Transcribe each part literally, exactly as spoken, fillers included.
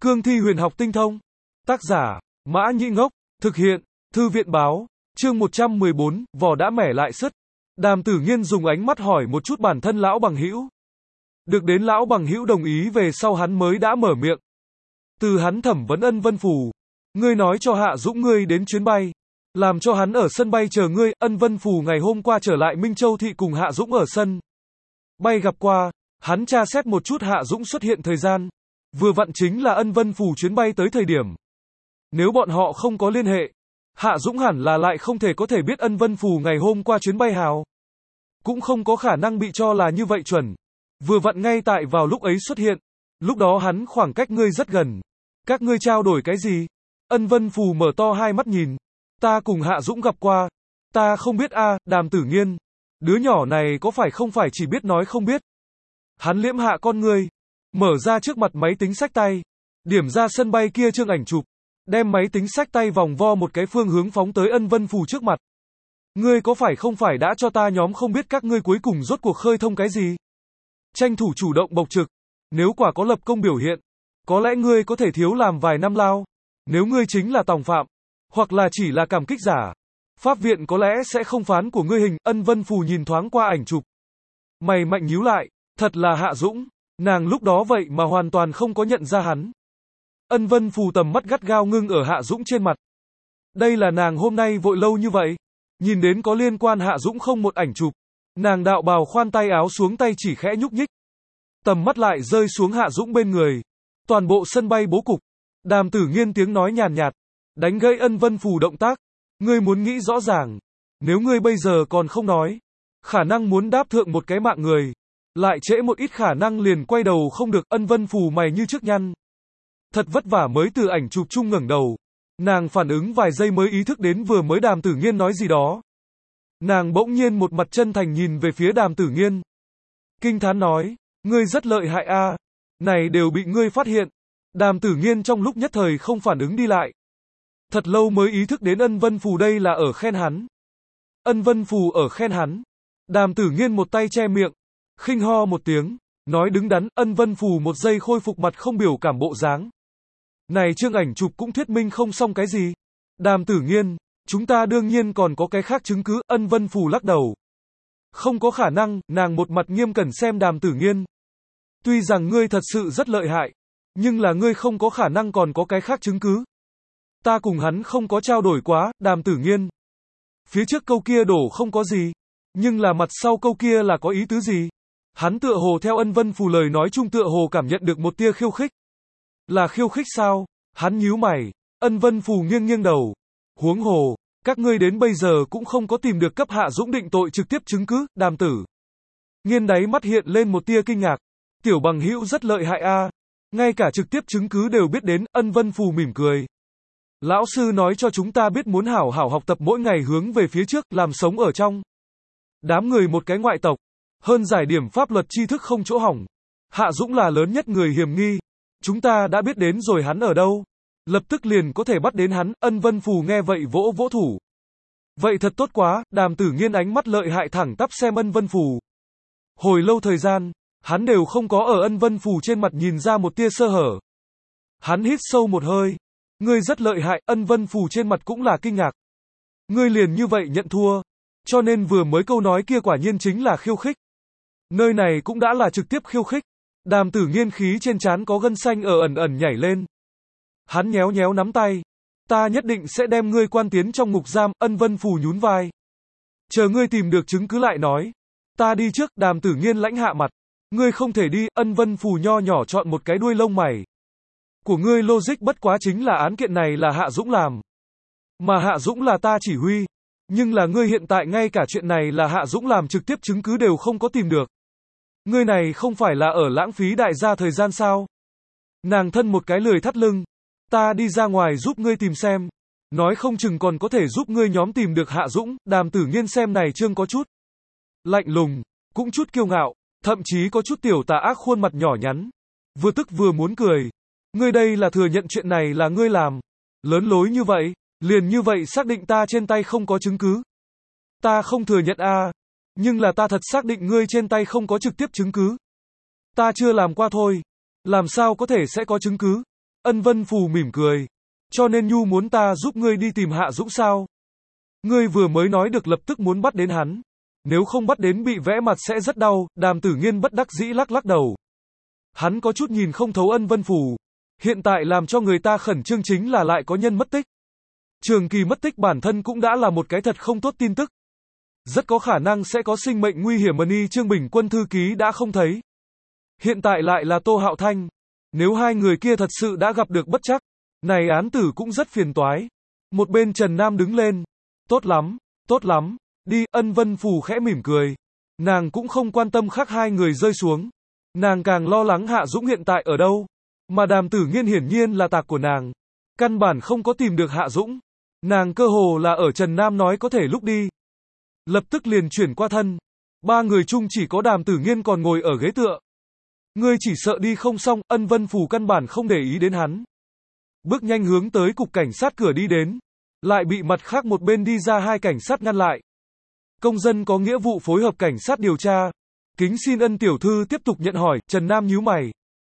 Cương thi huyền học tinh thông. Tác giả, Mã Nhĩ Ngốc. Thực hiện, Thư viện báo. Chương một trăm mười bốn, vỏ đã mẻ lại sứt. Đàm Tử Nghiên dùng ánh mắt hỏi một chút bản thân lão bằng hữu. Được đến lão bằng hữu đồng ý về sau hắn mới đã mở miệng. Từ hắn thẩm vấn Ân Vân Phù. Ngươi nói cho Hạ Dũng ngươi đến chuyến bay. Làm cho hắn ở sân bay chờ ngươi. Ân Vân Phù ngày hôm qua trở lại Minh Châu Thị cùng Hạ Dũng ở sân bay gặp qua. Hắn tra xét một chút Hạ Dũng xuất hiện thời gian. Vừa vặn chính là Ân Vân Phù chuyến bay tới thời điểm. Nếu bọn họ không có liên hệ, Hạ Dũng hẳn là lại không thể có thể biết Ân Vân Phù ngày hôm qua chuyến bay hào. Cũng không có khả năng bị cho là như vậy chuẩn. Vừa vặn ngay tại vào lúc ấy xuất hiện. Lúc đó hắn khoảng cách ngươi rất gần. Các ngươi trao đổi cái gì? Ân Vân Phù mở to hai mắt nhìn. Ta cùng Hạ Dũng gặp qua. Ta không biết a. Đàm Tử Nghiên. Đứa nhỏ này có phải không phải chỉ biết nói không biết. Hắn liễm hạ con ngươi. Mở ra trước mặt máy tính xách tay. Điểm ra sân bay kia chương ảnh chụp. Đem máy tính xách tay vòng vo một cái phương hướng phóng tới Ân Vân Phù trước mặt. Ngươi có phải không phải đã cho ta nhóm không biết các ngươi cuối cùng rốt cuộc khơi thông cái gì? Tranh thủ chủ động bộc trực. Nếu quả có lập công biểu hiện, có lẽ ngươi có thể thiếu làm vài năm lao. Nếu ngươi chính là tòng phạm, hoặc là chỉ là cảm kích giả, pháp viện có lẽ sẽ không phán của ngươi hình. Ân Vân Phù nhìn thoáng qua ảnh chụp. Mày mạnh nhíu lại, thật là Hạ Dũng. Nàng lúc đó vậy mà hoàn toàn không có nhận ra hắn. Ân Vân Phù tầm mắt gắt gao ngưng ở Hạ Dũng trên mặt. Đây là nàng hôm nay vội lâu như vậy. Nhìn đến có liên quan Hạ Dũng không một ảnh chụp. Nàng đạo bào khoan tay áo xuống tay chỉ khẽ nhúc nhích. Tầm mắt lại rơi xuống Hạ Dũng bên người. Toàn bộ sân bay bố cục. Đàm Tử Nghiên tiếng nói nhàn nhạt. Đánh gãy Ân Vân Phù động tác. Ngươi muốn nghĩ rõ ràng. Nếu ngươi bây giờ còn không nói. Khả năng muốn đáp thượng một cái mạng người. Lại trễ một ít khả năng liền quay đầu không được. Ân Vân Phù mày như trước nhăn. Thật vất vả mới từ ảnh chụp chung ngẩng đầu. Nàng phản ứng vài giây mới ý thức đến vừa mới Đàm Tử Nghiên nói gì đó. Nàng bỗng nhiên một mặt chân thành nhìn về phía Đàm Tử Nghiên. Kinh thán nói, ngươi rất lợi hại a, này đều bị ngươi phát hiện. Đàm Tử Nghiên trong lúc nhất thời không phản ứng đi lại. Thật lâu mới ý thức đến Ân Vân Phù đây là ở khen hắn. Ân Vân Phù ở khen hắn. Đàm Tử Nghiên một tay che miệng, khinh ho một tiếng, nói đứng đắn. Ân Vân Phù một giây khôi phục mặt không biểu cảm bộ dáng. Này chương ảnh chụp cũng thuyết minh không xong cái gì. Đàm Tử Nghiên, chúng ta đương nhiên còn có cái khác chứng cứ. Ân Vân Phù lắc đầu. Không có khả năng. Nàng một mặt nghiêm cẩn xem Đàm Tử Nghiên. Tuy rằng ngươi thật sự rất lợi hại, nhưng là ngươi không có khả năng còn có cái khác chứng cứ. Ta cùng hắn không có trao đổi quá. Đàm Tử Nghiên, phía trước câu kia đổ không có gì, nhưng là mặt sau câu kia là có ý tứ gì? Hắn tựa hồ theo Ân Vân Phù lời nói chung tựa hồ cảm nhận được một tia khiêu khích. Là khiêu khích sao? Hắn nhíu mày. Ân Vân Phù nghiêng nghiêng đầu. Huống hồ, các ngươi đến bây giờ cũng không có tìm được cấp Hạ Dũng định tội trực tiếp chứng cứ. Đàm Tử Nghiên đáy mắt hiện lên một tia kinh ngạc. Tiểu bằng hữu rất lợi hại a, ngay cả trực tiếp chứng cứ đều biết đến. Ân Vân Phù mỉm cười. Lão sư nói cho chúng ta biết muốn hảo hảo học tập mỗi ngày hướng về phía trước, làm sống ở trong đám người một cái ngoại tộc, hơn giải điểm pháp luật tri thức không chỗ hỏng. Hạ Dũng là lớn nhất người hiểm nghi. Chúng ta đã biết đến rồi hắn ở đâu. Lập tức liền có thể bắt đến hắn. Ân Vân Phù nghe vậy vỗ vỗ thủ. Vậy thật tốt quá. Đàm Tử Nghiên ánh mắt lợi hại thẳng tắp xem Ân Vân Phù. Hồi lâu thời gian, hắn đều không có ở Ân Vân Phù trên mặt nhìn ra một tia sơ hở. Hắn hít sâu một hơi. Ngươi rất lợi hại. Ân Vân Phù trên mặt cũng là kinh ngạc. Ngươi liền như vậy nhận thua. Cho nên vừa mới câu nói kia quả nhiên chính là khiêu khích. Nơi này cũng đã là trực tiếp khiêu khích. Đàm Tử Nghiên khí trên trán có gân xanh ở ẩn ẩn nhảy lên. Hắn nhéo nhéo nắm tay. Ta nhất định sẽ đem ngươi quan tiến trong ngục giam. Ân Vân Phù nhún vai. Chờ ngươi tìm được chứng cứ lại nói. Ta đi trước. Đàm Tử Nghiên lãnh hạ mặt. Ngươi không thể đi. Ân Vân Phù nho nhỏ chọn một cái đuôi lông mày. Của ngươi logic bất quá chính là án kiện này là Hạ Dũng làm. Mà Hạ Dũng là ta chỉ huy. Nhưng là ngươi hiện tại ngay cả chuyện này là Hạ Dũng làm trực tiếp chứng cứ đều không có tìm được. Ngươi này không phải là ở lãng phí đại gia thời gian sao? Nàng thân một cái lười thắt lưng. Ta đi ra ngoài giúp ngươi tìm xem. Nói không chừng còn có thể giúp ngươi nhóm tìm được Hạ Dũng. Đàm Tử Nghiên xem này chương có chút lạnh lùng, cũng chút kiêu ngạo, thậm chí có chút tiểu tà ác khuôn mặt nhỏ nhắn. Vừa tức vừa muốn cười. Ngươi đây là thừa nhận chuyện này là ngươi làm. Lớn lối như vậy, liền như vậy xác định ta trên tay không có chứng cứ. Ta không thừa nhận a, nhưng là ta thật xác định ngươi trên tay không có trực tiếp chứng cứ. Ta chưa làm qua thôi. Làm sao có thể sẽ có chứng cứ? Ân Vân Phù mỉm cười. Cho nên Nhu muốn ta giúp ngươi đi tìm Hạ Dũng sao? Ngươi vừa mới nói được lập tức muốn bắt đến hắn. Nếu không bắt đến bị vẽ mặt sẽ rất đau, Đàm Tử Nghiên bất đắc dĩ lắc lắc đầu. Hắn có chút nhìn không thấu Ân Vân Phù. Hiện tại làm cho người ta khẩn trương chính là lại có nhân mất tích. Trường Kỳ mất tích bản thân cũng đã là một cái thật không tốt tin tức. Rất có khả năng sẽ có sinh mệnh nguy hiểm, mà Ni Trương Bình Quân thư ký đã không thấy. Hiện tại lại là Tô Hạo Thanh. Nếu hai người kia thật sự đã gặp được bất trắc, này án tử cũng rất phiền toái. Một bên Trần Nam đứng lên. Tốt lắm, tốt lắm, đi, Ân Vân Phù khẽ mỉm cười. Nàng cũng không quan tâm khác hai người rơi xuống. Nàng càng lo lắng Hạ Dũng hiện tại ở đâu. Mà Đàm Tử Nghiên hiển nhiên là tạc của nàng. Căn bản không có tìm được Hạ Dũng. Nàng cơ hồ là ở Trần Nam nói có thể lúc đi. Lập tức liền chuyển qua thân. Ba người chung chỉ có Đàm Tử Nghiên còn ngồi ở ghế tựa. Ngươi chỉ sợ đi không xong, Ân Vân Phù căn bản không để ý đến hắn. Bước nhanh hướng tới cục cảnh sát cửa đi đến. Lại bị mặt khác một bên đi ra hai cảnh sát ngăn lại. Công dân có nghĩa vụ phối hợp cảnh sát điều tra. Kính xin Ân tiểu thư tiếp tục nhận hỏi, Trần Nam nhíu mày.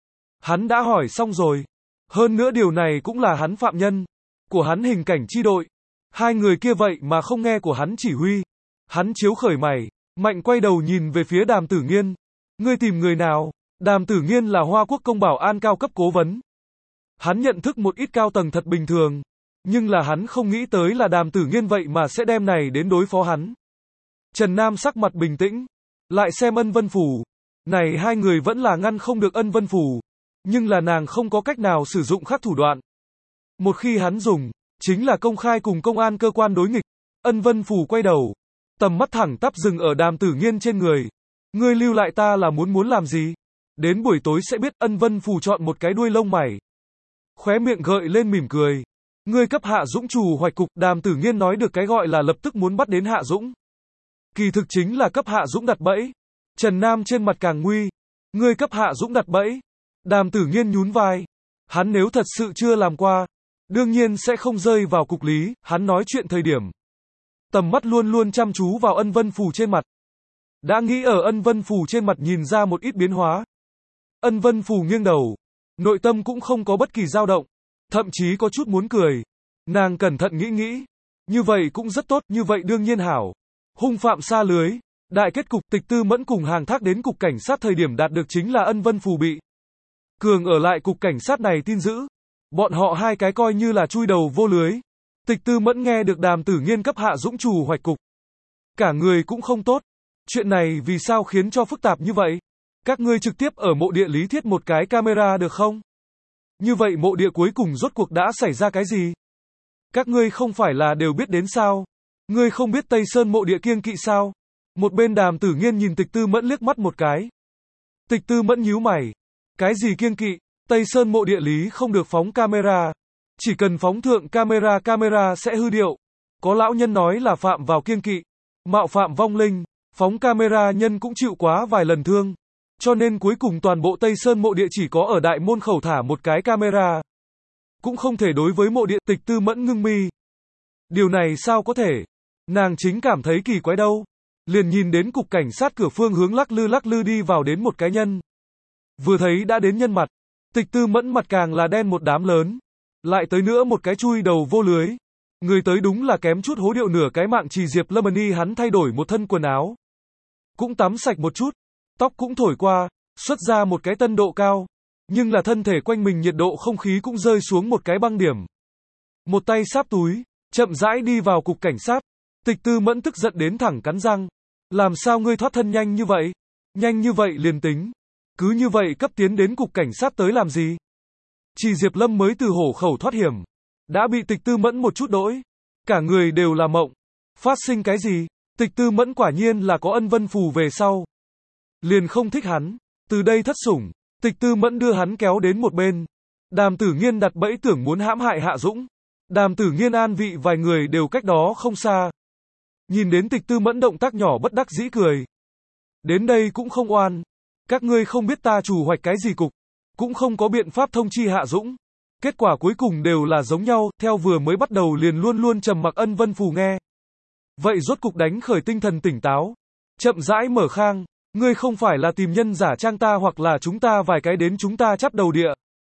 Hắn đã hỏi xong rồi. Hơn nữa điều này cũng là hắn phạm nhân. Của hắn hình cảnh chi đội. Hai người kia vậy mà không nghe của hắn chỉ huy. Hắn chiếu khởi mày. Mạnh quay đầu nhìn về phía Đàm Tử Nghiên. Ngươi tìm người nào? Đàm Tử Nghiên là Hoa Quốc công bảo an cao cấp cố vấn. Hắn nhận thức một ít cao tầng thật bình thường. Nhưng là hắn không nghĩ tới là Đàm Tử Nghiên vậy mà sẽ đem này đến đối phó hắn. Trần Nam sắc mặt bình tĩnh. Lại xem Ân Vân Phù. Này hai người vẫn là ngăn không được Ân Vân Phù. Nhưng là nàng không có cách nào sử dụng khác thủ đoạn. Một khi hắn dùng, chính là công khai cùng công an cơ quan đối nghịch. Ân Vân Phù quay đầu. Tầm mắt thẳng tắp dừng ở Đàm Tử Nghiên trên người. Ngươi lưu lại ta là muốn muốn làm gì? Đến buổi tối sẽ biết. Ân Vân Phù chọn một cái đuôi lông mày. Khóe miệng gợi lên mỉm cười. Ngươi cấp Hạ Dũng trù hoạch cục. Đàm Tử Nghiên nói được cái gọi là lập tức muốn bắt đến Hạ Dũng. Kỳ thực chính là cấp Hạ Dũng đặt bẫy. Trần Nam trên mặt càng nguy. Ngươi cấp Hạ Dũng đặt bẫy. Đàm Tử Nghiên nhún vai. Hắn nếu thật sự chưa làm qua, đương nhiên sẽ không rơi vào cục lý. Hắn nói chuyện thời điểm, tầm mắt luôn luôn chăm chú vào Ân Vân Phù trên mặt. Đã nghĩ ở Ân Vân Phù trên mặt nhìn ra một ít biến hóa. Ân Vân Phù nghiêng đầu. Nội tâm cũng không có bất kỳ dao động. Thậm chí có chút muốn cười. Nàng cẩn thận nghĩ nghĩ. Như vậy cũng rất tốt, như vậy đương nhiên hảo. Hung phạm xa lưới. Đại kết cục Tịch Tư Mẫn cùng hàng thác đến cục cảnh sát thời điểm đạt được chính là Ân Vân Phù bị Cường ở lại cục cảnh sát này tin giữ. Bọn họ hai cái coi như là chui đầu vô lưới. Tịch Tư Mẫn nghe được Đàm Tử Nghiên cấp Hạ Dũng trù hoạch cục. Cả người cũng không tốt. Chuyện này vì sao khiến cho phức tạp như vậy? Các ngươi trực tiếp ở mộ địa lý thiết một cái camera được không? Như vậy mộ địa cuối cùng rốt cuộc đã xảy ra cái gì? Các ngươi không phải là đều biết đến sao? Ngươi không biết Tây Sơn mộ địa kiêng kỵ sao? Một bên Đàm Tử Nghiên nhìn Tịch Tư Mẫn liếc mắt một cái. Tịch Tư Mẫn nhíu mày. Cái gì kiêng kỵ? Tây Sơn mộ địa lý không được phóng camera. Chỉ cần phóng thượng camera camera sẽ hư điệu. Có lão nhân nói là phạm vào kiêng kỵ. Mạo phạm vong linh. Phóng camera nhân cũng chịu quá vài lần thương. Cho nên cuối cùng toàn bộ Tây Sơn mộ địa chỉ có ở đại môn khẩu thả một cái camera. Cũng không thể đối với mộ địa. Tịch Tư Mẫn ngưng mi. Điều này sao có thể? Nàng chính cảm thấy kỳ quái đâu. Liền nhìn đến cục cảnh sát cửa phương hướng lắc lư lắc lư đi vào đến một cái nhân. Vừa thấy đã đến nhân mặt. Tịch Tư Mẫn mặt càng là đen một đám lớn. Lại tới nữa một cái chui đầu vô lưới. Người tới đúng là kém chút hố điệu nửa cái mạng Trì Diệp Lâm Ni. Hắn thay đổi một thân quần áo. Cũng tắm sạch một chút. Tóc cũng thổi qua. Xuất ra một cái tân độ cao. Nhưng là thân thể quanh mình nhiệt độ không khí cũng rơi xuống một cái băng điểm. Một tay sáp túi. Chậm rãi đi vào cục cảnh sát. Tịch Tư Mẫn tức giận đến thẳng cắn răng. Làm sao ngươi thoát thân nhanh như vậy? Nhanh như vậy liền tính. Cứ như vậy cấp tiến đến cục cảnh sát tới làm gì? Trì Diệp Lâm mới từ hổ khẩu thoát hiểm. Đã bị Tịch Tư Mẫn một chút đỗi. Cả người đều là mộng. Phát sinh cái gì? Tịch Tư Mẫn quả nhiên là có Ân Vân Phù về sau. Liền không thích hắn. Từ đây thất sủng. Tịch Tư Mẫn đưa hắn kéo đến một bên. Đàm Tử Nghiên đặt bẫy tưởng muốn hãm hại Hạ Dũng. Đàm Tử Nghiên an vị vài người đều cách đó không xa. Nhìn đến Tịch Tư Mẫn động tác nhỏ bất đắc dĩ cười. Đến đây cũng không oan. Các ngươi không biết ta chủ hoạch cái gì cục. Cũng không có biện pháp thông chi Hạ Dũng. Kết quả cuối cùng đều là giống nhau. Theo vừa mới bắt đầu liền luôn luôn trầm mặc Ân Vân Phù nghe. Vậy rốt cục đánh khởi tinh thần tỉnh táo. Chậm rãi mở khang. Ngươi không phải là tìm nhân giả trang ta hoặc là chúng ta vài cái đến chúng ta chắp đầu địa.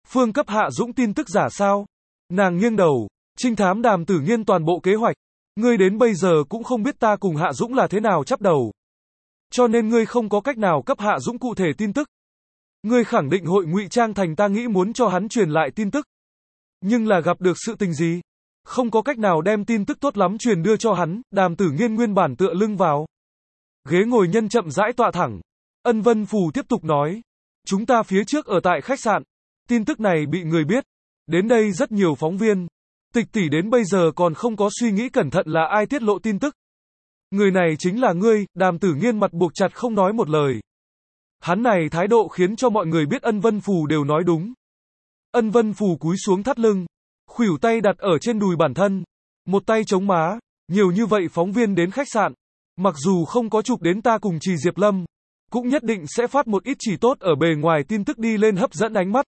Phương cấp Hạ Dũng tin tức giả sao? Nàng nghiêng đầu, trinh thám Đàm Tử Nghiên toàn bộ kế hoạch. Ngươi đến bây giờ cũng không biết ta cùng Hạ Dũng là thế nào chắp đầu. Cho nên ngươi không có cách nào cấp Hạ Dũng cụ thể tin tức. Ngươi khẳng định hội ngụy trang thành ta nghĩ muốn cho hắn truyền lại tin tức. Nhưng là gặp được sự tình gì? Không có cách nào đem tin tức tốt lắm truyền đưa cho hắn, Đàm Tử Nghiên nguyên bản tựa lưng vào. Ghế ngồi nhân chậm rãi tọa thẳng. Ân Vân Phù tiếp tục nói. Chúng ta phía trước ở tại khách sạn. Tin tức này bị người biết. Đến đây rất nhiều phóng viên. Tịch tỷ đến bây giờ còn không có suy nghĩ cẩn thận là ai tiết lộ tin tức. Người này chính là ngươi, Đàm Tử Nghiên mặt buộc chặt không nói một lời. Hắn này thái độ khiến cho mọi người biết Ân Vân Phù đều nói đúng. Ân Vân Phù cúi xuống thắt lưng, khuỷu tay đặt ở trên đùi bản thân, một tay chống má, nhiều như vậy phóng viên đến khách sạn, mặc dù không có chụp đến ta cùng Trì Diệp Lâm, cũng nhất định sẽ phát một ít chỉ tốt ở bề ngoài tin tức đi lên hấp dẫn ánh mắt.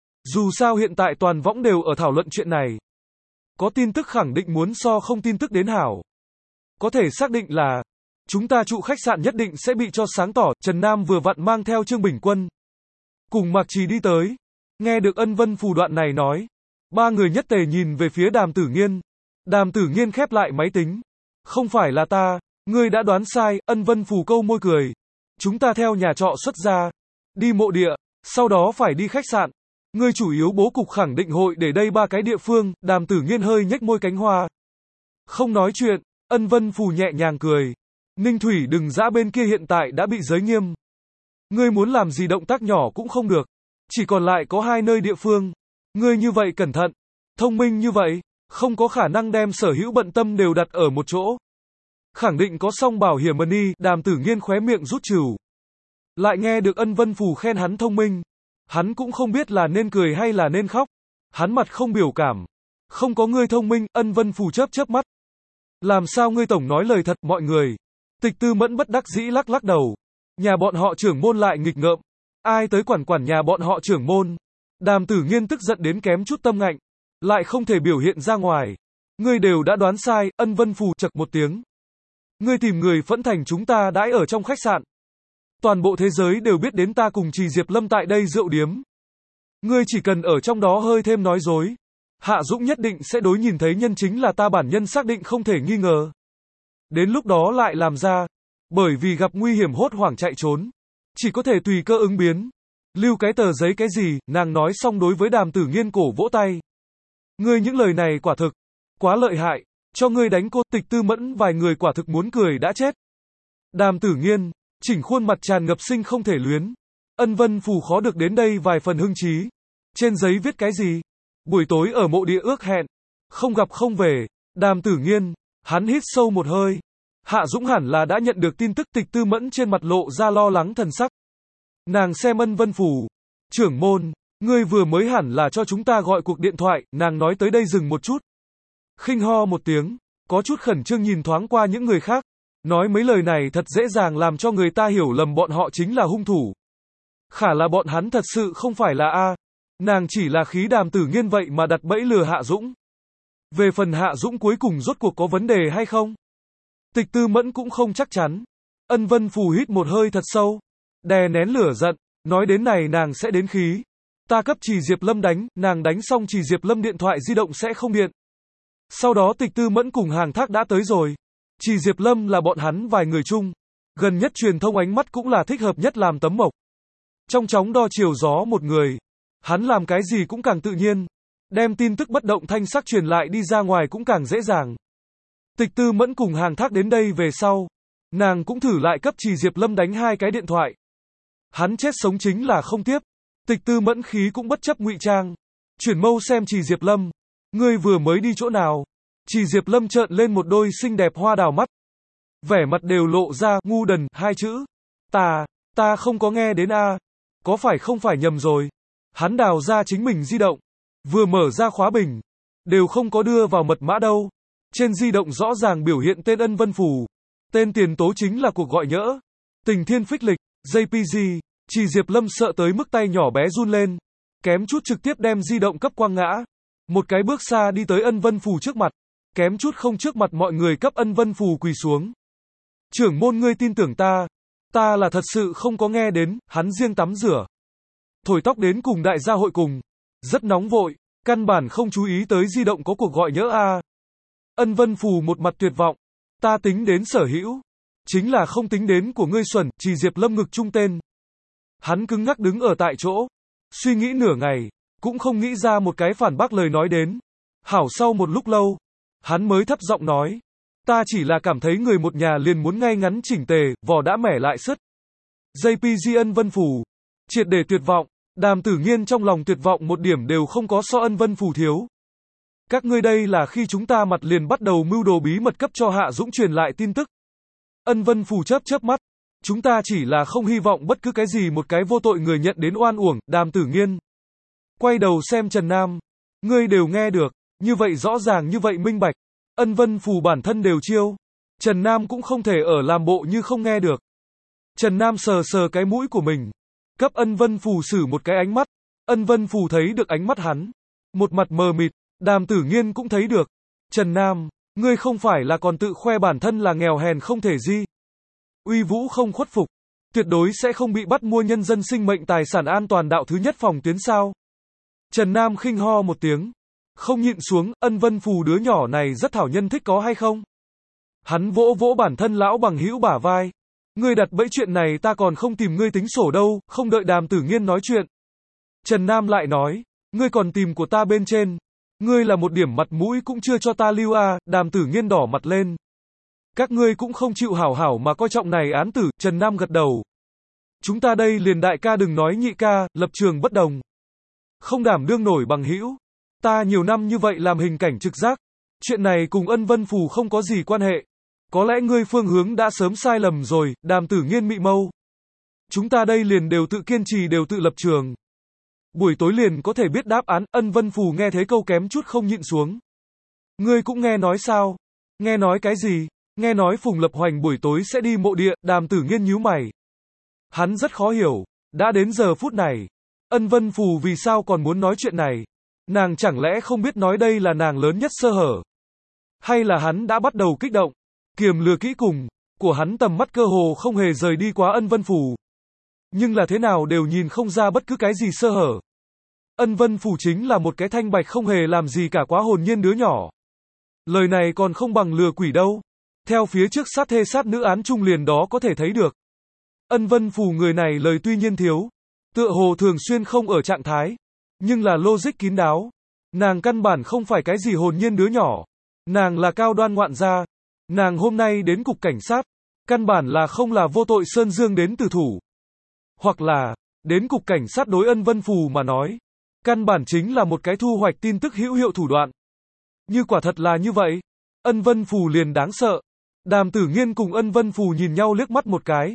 Dù sao hiện tại toàn võng đều ở thảo luận chuyện này. Có tin tức khẳng định muốn so không tin tức đến hảo. Có thể xác định là chúng ta trụ khách sạn nhất định sẽ bị cho sáng tỏ. Trần Nam vừa vặn mang theo Trương Bình Quân cùng Mạc Trì đi tới. Nghe được Ân Vân Phù đoạn này nói, ba người nhất tề nhìn về phía Đàm Tử Nghiên. Đàm Tử Nghiên khép lại máy tính. Không phải là ta, ngươi đã đoán sai. Ân Vân Phù câu môi cười. Chúng ta theo nhà trọ xuất ra, đi mộ địa, sau đó phải đi khách sạn. Ngươi chủ yếu bố cục khẳng định hội để đây ba cái địa phương. Đàm Tử Nghiên hơi nhếch môi cánh hoa. Không nói chuyện. Ân Vân Phù nhẹ nhàng cười. Ninh Thủy đừng dã bên kia hiện tại đã bị giới nghiêm. Ngươi muốn làm gì động tác nhỏ cũng không được. Chỉ còn lại có hai nơi địa phương. Ngươi như vậy cẩn thận, thông minh như vậy, không có khả năng đem sở hữu bận tâm đều đặt ở một chỗ. Khẳng định có song bảo hiểm money. Đàm Tử Nghiên khóe miệng rút trừu. Lại nghe được Ân Vân Phù khen hắn thông minh. Hắn cũng không biết là nên cười hay là nên khóc. Hắn mặt không biểu cảm. Không có ngươi thông minh. Ân Vân Phù chớp chớp mắt. Làm sao ngươi tổng nói lời thật mọi người. Tịch Tư Mẫn bất đắc dĩ lắc lắc đầu. Nhà bọn họ trưởng môn lại nghịch ngợm. Ai tới quản quản nhà bọn họ trưởng môn. Đàm Tử Nghiên tức giận đến kém chút tâm ngạnh. Lại không thể biểu hiện ra ngoài. Ngươi đều đã đoán sai. Ân Vân Phù chậc một tiếng. Ngươi tìm người phẫn thành chúng ta đãi ở trong khách sạn. Toàn bộ thế giới đều biết đến ta cùng Trì Diệp Lâm tại đây rượu điếm. Ngươi chỉ cần ở trong đó hơi thêm nói dối. Hạ Dũng nhất định sẽ đối nhìn thấy nhân chính là ta bản nhân xác định không thể nghi ngờ. Đến lúc đó lại làm ra. Bởi vì gặp nguy hiểm hốt hoảng chạy trốn. Chỉ có thể tùy cơ ứng biến. Lưu cái tờ giấy cái gì, nàng nói xong đối với Đàm Tử Nghiên cổ vỗ tay. Ngươi những lời này quả thực. Quá lợi hại. Cho ngươi đánh cô. Tịch Tư Mẫn vài người quả thực muốn cười đã chết. Đàm Tử Nghiên, chỉnh khuôn mặt tràn ngập sinh không thể luyến. Ân Vân Phù khó được đến đây vài phần hưng trí. Trên giấy viết cái gì? Buổi tối ở mộ địa ước hẹn. Không gặp không về. Đàm Tử Nghiên, hắn hít sâu một hơi. Hạ Dũng hẳn là đã nhận được tin tức. Tịch Tư Mẫn trên mặt lộ ra lo lắng thần sắc. Nàng xem Ân Vân Phù. Trưởng môn, ngươi vừa mới hẳn là cho chúng ta gọi cuộc điện thoại. Nàng nói tới đây dừng một chút. Khinh ho một tiếng. Có chút khẩn trương nhìn thoáng qua những người khác. Nói mấy lời này thật dễ dàng làm cho người ta hiểu lầm bọn họ chính là hung thủ. Khả là bọn hắn thật sự không phải là A. Nàng chỉ là khí Đàm Tử Nghiên vậy mà đặt bẫy lừa Hạ Dũng. Về phần Hạ Dũng cuối cùng rốt cuộc có vấn đề hay không? Tịch Tư Mẫn cũng không chắc chắn. Ân Vân Phù hít một hơi thật sâu. Đè nén lửa giận. Nói đến này nàng sẽ đến khí. Ta cấp Trì Diệp Lâm đánh. Nàng đánh xong Trì Diệp Lâm điện thoại di động sẽ không điện. Sau đó Tịch Tư Mẫn cùng Hàng Thác đã tới rồi. Trì Diệp Lâm là bọn hắn vài người chung. Gần nhất truyền thông ánh mắt cũng là thích hợp nhất làm tấm mộc. Trong chóng đo chiều gió một người. Hắn làm cái gì cũng càng tự nhiên. Đem tin tức bất động thanh sắc truyền lại đi ra ngoài cũng càng dễ dàng. Tịch Tư Mẫn cùng Hàng Thác đến đây về sau. Nàng cũng thử lại cấp Trì Diệp Lâm đánh hai cái điện thoại. Hắn chết sống chính là không tiếp. Tịch Tư Mẫn khí cũng bất chấp ngụy trang. Chuyển mâu xem Trì Diệp Lâm. Ngươi vừa mới đi chỗ nào? Trì Diệp Lâm trợn lên một đôi xinh đẹp hoa đào mắt. Vẻ mặt đều lộ ra ngu đần hai chữ. Ta, ta không có nghe đến a. Có phải không phải nhầm rồi. Hắn đào ra chính mình di động. Vừa mở ra khóa bình. Đều không có đưa vào mật mã đâu. Trên di động rõ ràng biểu hiện tên Ân Vân Phù. Tên tiền tố chính là cuộc gọi nhỡ. Tình Thiên Phích Lịch, jê pê giê. Trì Diệp Lâm sợ tới mức tay nhỏ bé run lên. Kém chút trực tiếp đem di động cấp quăng ngã. Một cái bước xa đi tới Ân Vân Phù trước mặt. Kém chút không trước mặt mọi người cấp Ân Vân Phù quỳ xuống. Trưởng môn ngươi tin tưởng ta. Ta là thật sự không có nghe đến. Hắn riêng tắm rửa. Thổi tóc đến cùng đại gia hội cùng. rất nóng vội, căn bản không chú ý tới di động có cuộc gọi nhỡ a. Ân Vân Phù một mặt tuyệt vọng, ta tính đến sở hữu, chính là không tính đến của ngươi xuẩn, chỉ Diệp Lâm ngực trung tên. Hắn cứng ngắc đứng ở tại chỗ, suy nghĩ nửa ngày, cũng không nghĩ ra một cái phản bác lời nói đến. Hảo sau một lúc lâu, hắn mới thấp giọng nói, ta chỉ là cảm thấy người một nhà liền muốn ngay ngắn chỉnh tề, vỏ đã mẻ lại sứt. gi pê giê Ân Vân Phù, triệt để tuyệt vọng, Đàm Tử Nghiên trong lòng tuyệt vọng một điểm đều không có so Ân Vân Phù thiếu. Các ngươi đây là khi chúng ta mặt liền bắt đầu mưu đồ bí mật cấp cho Hạ Dũng truyền lại tin tức. Ân Vân Phù chớp chớp mắt, chúng ta chỉ là không hy vọng bất cứ cái gì một cái vô tội người nhận đến oan uổng. Đàm Tử Nghiên quay đầu xem Trần Nam, ngươi đều nghe được, như vậy rõ ràng như vậy minh bạch, Ân Vân Phù bản thân đều chiêu, Trần Nam cũng không thể ở làm bộ như không nghe được. Trần Nam sờ sờ cái mũi của mình, cấp Ân Vân Phù xử một cái ánh mắt, Ân Vân Phù thấy được ánh mắt hắn, một mặt mờ mịt. Đàm Tử Nghiên cũng thấy được, Trần Nam, ngươi không phải là còn tự khoe bản thân là nghèo hèn không thể gì, uy vũ không khuất phục, tuyệt đối sẽ không bị bắt mua nhân dân sinh mệnh tài sản an toàn đạo thứ nhất phòng tuyến sao. Trần Nam khinh ho một tiếng, không nhịn xuống, Ân Vân Phù đứa nhỏ này rất thảo nhân thích có hay không. Hắn vỗ vỗ bản thân lão bằng hữu bả vai, ngươi đặt bẫy chuyện này ta còn không tìm ngươi tính sổ đâu. Không đợi Đàm Tử Nghiên nói chuyện, Trần Nam lại nói, ngươi còn tìm của ta bên trên, ngươi là một điểm mặt mũi cũng chưa cho ta lưu a. Đàm Tử Nghiên đỏ mặt lên, các ngươi cũng không chịu hảo hảo mà coi trọng này án tử. Trần Nam gật đầu, chúng ta đây liền đại ca đừng nói nhị ca, lập trường bất đồng, không đảm đương nổi bằng hữu. Ta nhiều năm như vậy làm hình cảnh trực giác, chuyện này cùng Ân Vân Phù không có gì quan hệ, có lẽ ngươi phương hướng đã sớm sai lầm rồi. Đàm Tử Nghiên mị mâu, chúng ta đây liền đều tự kiên trì đều tự lập trường, buổi tối liền có thể biết đáp án. Ân Vân Phù nghe thấy câu kém chút không nhịn xuống, ngươi cũng nghe nói sao? Nghe nói cái gì? Nghe nói Phùng Lập Hoành buổi tối sẽ đi mộ địa. Đàm Tử Nghiên nhíu mày, hắn rất khó hiểu, đã đến giờ phút này, Ân Vân Phù vì sao còn muốn nói chuyện này? Nàng chẳng lẽ không biết nói đây là nàng lớn nhất sơ hở? Hay là hắn đã bắt đầu kích động, kiềm lừa kỹ cùng, của hắn tầm mắt cơ hồ không hề rời đi quá Ân Vân Phù. Nhưng là thế nào đều nhìn không ra bất cứ cái gì sơ hở. Ân Vân Phù chính là một cái thanh bạch không hề làm gì cả quá hồn nhiên đứa nhỏ. Lời này còn không bằng lừa quỷ đâu. Theo phía trước sát thê sát nữ án trung liền đó có thể thấy được. Ân Vân Phù người này lời tuy nhiên thiếu, tựa hồ thường xuyên không ở trạng thái, nhưng là logic kín đáo. Nàng căn bản không phải cái gì hồn nhiên đứa nhỏ. Nàng là cao đoan ngoạn gia. Nàng hôm nay đến cục cảnh sát, căn bản là không là vô tội Sơn Dương đến từ thủ. Hoặc là, đến cục cảnh sát đối Ân Vân Phù mà nói, căn bản chính là một cái thu hoạch tin tức hữu hiệu thủ đoạn. Như quả thật là như vậy, Ân Vân Phù liền đáng sợ. Đàm Tử Nghiên cùng Ân Vân Phù nhìn nhau liếc mắt một cái.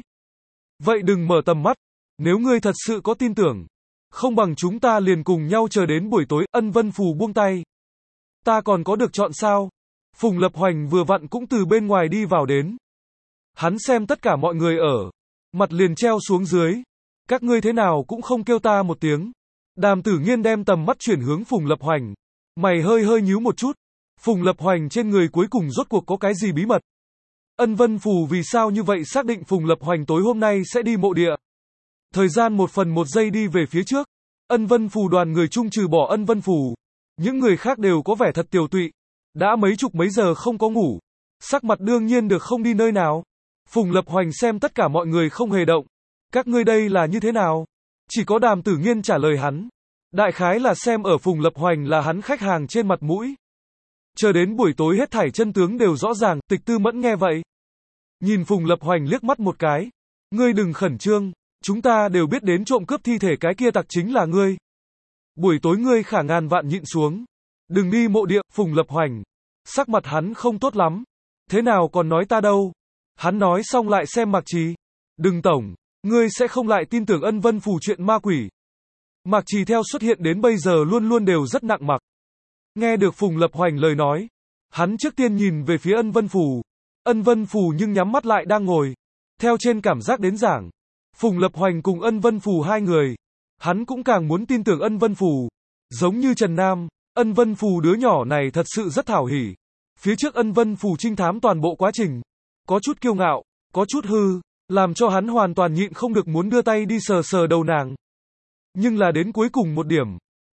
Vậy đừng mở tầm mắt, nếu ngươi thật sự có tin tưởng, không bằng chúng ta liền cùng nhau chờ đến buổi tối. Ân Vân Phù buông tay. Ta còn có được chọn sao? Phùng Lập Hoành vừa vặn cũng từ bên ngoài đi vào đến. Hắn xem tất cả mọi người ở, mặt liền treo xuống dưới. Các ngươi thế nào cũng không kêu ta một tiếng. Đàm Tử Nghiên đem tầm mắt chuyển hướng Phùng Lập Hoành. Mày hơi hơi nhíu một chút. Phùng Lập Hoành trên người cuối cùng rốt cuộc có cái gì bí mật? Ân Vân Phù vì sao như vậy xác định Phùng Lập Hoành tối hôm nay sẽ đi mộ địa? Thời gian một phần một giây đi về phía trước. Ân Vân Phù đoàn người chung trừ bỏ Ân Vân Phù, những người khác đều có vẻ thật tiều tụy. Đã mấy chục mấy giờ không có ngủ, sắc mặt đương nhiên được không đi nơi nào. Phùng Lập Hoành xem tất cả mọi người không hề động. Các ngươi đây là như thế nào? Chỉ có Đàm Tử Nghiên trả lời hắn. Đại khái là xem ở Phùng Lập Hoành là hắn khách hàng trên mặt mũi. Chờ đến buổi tối hết thảy chân tướng đều rõ ràng. Tịch Tư Mẫn nghe vậy, nhìn Phùng Lập Hoành liếc mắt một cái. Ngươi đừng khẩn trương, chúng ta đều biết đến trộm cướp thi thể cái kia tặc chính là ngươi. Buổi tối ngươi khả ngàn vạn nhịn xuống, đừng đi mộ địa. Phùng Lập Hoành, sắc mặt hắn không tốt lắm. Thế nào còn nói ta đâu? Hắn nói xong lại xem Mạc Trì. Đừng tổng, ngươi sẽ không lại tin tưởng Ân Vân Phù chuyện ma quỷ. Mạc Trì theo xuất hiện đến bây giờ luôn luôn đều rất nặng mặc. Nghe được Phùng Lập Hoành lời nói, hắn trước tiên nhìn về phía Ân Vân Phù. Ân Vân Phù nhưng nhắm mắt lại đang ngồi. Theo trên cảm giác đến giảng, Phùng Lập Hoành cùng Ân Vân Phù hai người, hắn cũng càng muốn tin tưởng Ân Vân Phù. Giống như Trần Nam, Ân Vân Phù đứa nhỏ này thật sự rất thảo hỉ. Phía trước Ân Vân Phù trinh thám toàn bộ quá trình, có chút kiêu ngạo, có chút hư, làm cho hắn hoàn toàn nhịn không được muốn đưa tay đi sờ sờ đầu nàng. Nhưng là đến cuối cùng một điểm,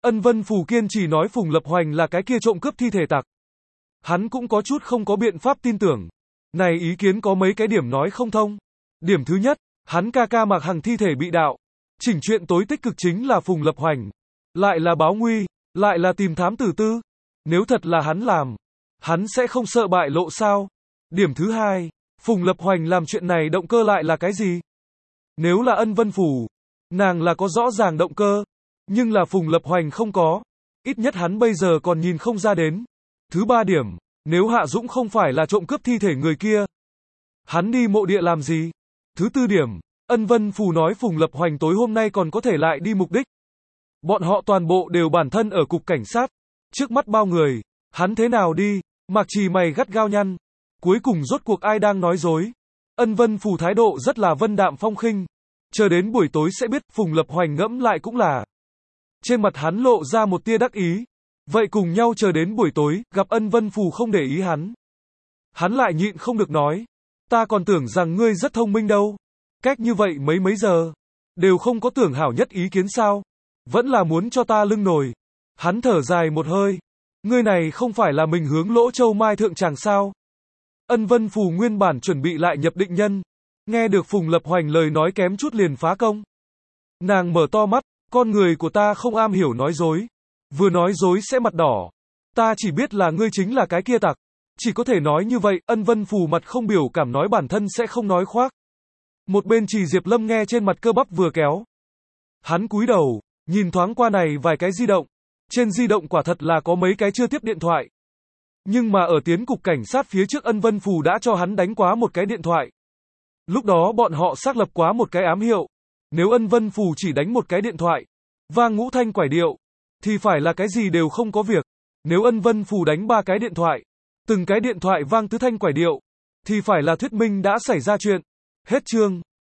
Ân Vân Phù kiên trì nói Phùng Lập Hoành là cái kia trộm cướp thi thể tặc. Hắn cũng có chút không có biện pháp tin tưởng. Này ý kiến có mấy cái điểm nói không thông. Điểm thứ nhất, hắn ca ca Mạc Hằng thi thể bị đạo. Chỉnh chuyện tối tích cực chính là Phùng Lập Hoành. Lại là báo nguy, lại là tìm thám tử tư. Nếu thật là hắn làm, hắn sẽ không sợ bại lộ sao? Điểm thứ hai, Phùng Lập Hoành làm chuyện này động cơ lại là cái gì? Nếu là Ân Vân Phủ, nàng là có rõ ràng động cơ, nhưng là Phùng Lập Hoành không có. Ít nhất hắn bây giờ còn nhìn không ra đến. Thứ ba điểm, nếu Hạ Dũng không phải là trộm cướp thi thể người kia, hắn đi mộ địa làm gì? Thứ tư điểm, Ân Vân Phù nói Phùng Lập Hoành tối hôm nay còn có thể lại đi mục đích. Bọn họ toàn bộ đều bản thân ở cục cảnh sát. Trước mắt bao người, hắn thế nào đi? Mạc Trì mày gắt gao nhăn. Cuối cùng rốt cuộc ai đang nói dối? Ân Vân Phù thái độ rất là vân đạm phong khinh. Chờ đến buổi tối sẽ biết, Phùng Lập Hoành ngẫm lại cũng là. Trên mặt hắn lộ ra một tia đắc ý. Vậy cùng nhau chờ đến buổi tối, gặp Ân Vân Phù không để ý hắn. Hắn lại nhịn không được nói. Ta còn tưởng rằng ngươi rất thông minh đâu. Cách như vậy mấy mấy giờ. Đều không có tưởng hảo nhất ý kiến sao. Vẫn là muốn cho ta lưng nồi. Hắn thở dài một hơi. Ngươi này không phải là mình hướng Lỗ Châu Mai thượng tràng sao. Ân Vân Phù nguyên bản chuẩn bị lại nhập định nhân. Nghe được Phùng Lập Hoành lời nói kém chút liền phá công. Nàng mở to mắt. Con người của ta không am hiểu nói dối. Vừa nói dối sẽ mặt đỏ. Ta chỉ biết là ngươi chính là cái kia tặc. Chỉ có thể nói như vậy. Ân Vân Phù mặt không biểu cảm nói bản thân sẽ không nói khoác. Một bên Trì Diệp Lâm nghe trên mặt cơ bắp vừa kéo. Hắn cúi đầu, nhìn thoáng qua này vài cái di động. Trên di động quả thật là có mấy cái chưa tiếp điện thoại. Nhưng mà ở tiến cục cảnh sát phía trước Ân Vân Phù đã cho hắn đánh quá một cái điện thoại. Lúc đó bọn họ xác lập quá một cái ám hiệu. Nếu Ân Vân Phù chỉ đánh một cái điện thoại, vang ngũ thanh quải điệu, thì phải là cái gì đều không có việc. Nếu Ân Vân Phù đánh ba cái điện thoại, từng cái điện thoại vang tứ thanh quải điệu, thì phải là thuyết minh đã xảy ra chuyện. Hết chương.